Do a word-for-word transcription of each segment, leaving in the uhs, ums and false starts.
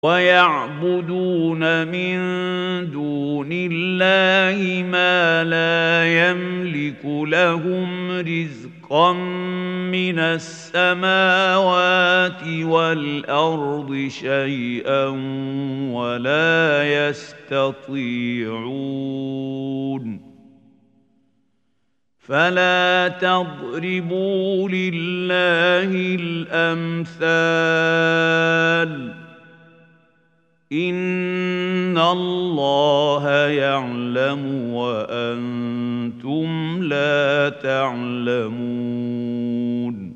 ويعبدون من دون الله ما لا يملك لهم رزقا من السماوات والأرض شيئا ولا يستطيعون فلا تضربوا لله الأمثال إن الله يعلم وأنتم لا تعلمون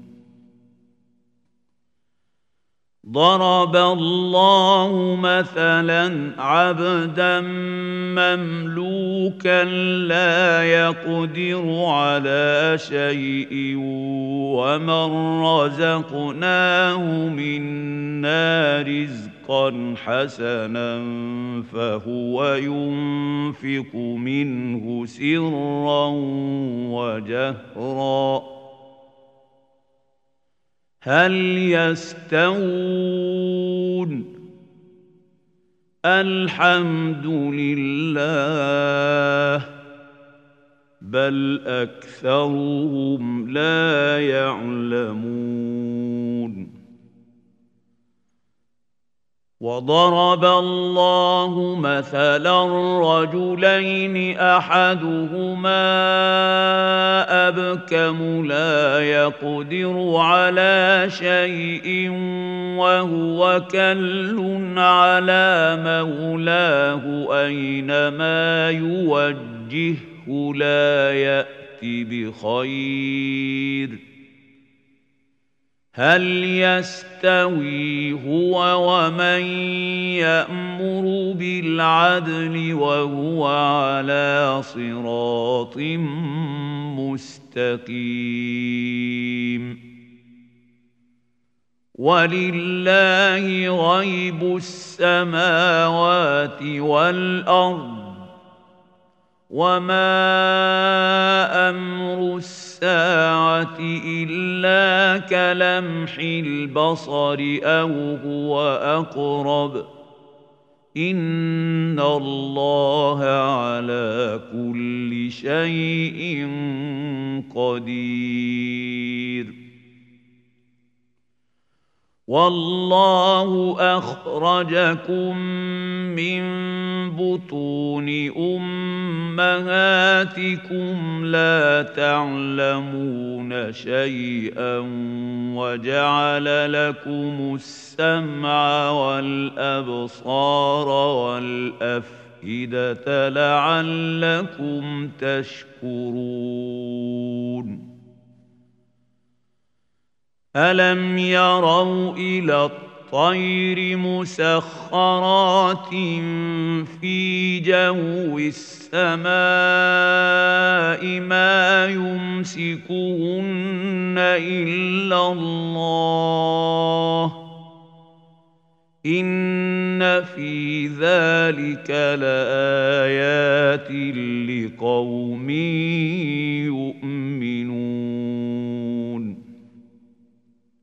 ضرب الله مثلا عبدا مملوكا لا يقدر على شيء ومن رزقناه منا رزقا حسنا فهو ينفق منه سرا وجهرا هل يستوون الحمد لله بل أكثرهم لا يعلمون وضرب الله مثلا رجلين أحدهما أبكم لا يقدر على شيء وهو كل على مولاه أينما يوجهه لا يأتي بخير هل يستوي هو ومن يأمر بالعدل وهو على صراط مستقيم ولله غيب السماوات والأرض وما أمر الساعة إلا كلمح البصر أو هو أقرب إن الله على كل شيء قدير والله أخرجكم من بطون أمهاتكم لا تعلمون شيئا وجعل لكم السمع والأبصار والأفئدة لعلكم تشكرون ألم يروا إلى الطير مسخرات في جو السماء ما يمسكهن إلا الله إن في ذلك لآيات لقوم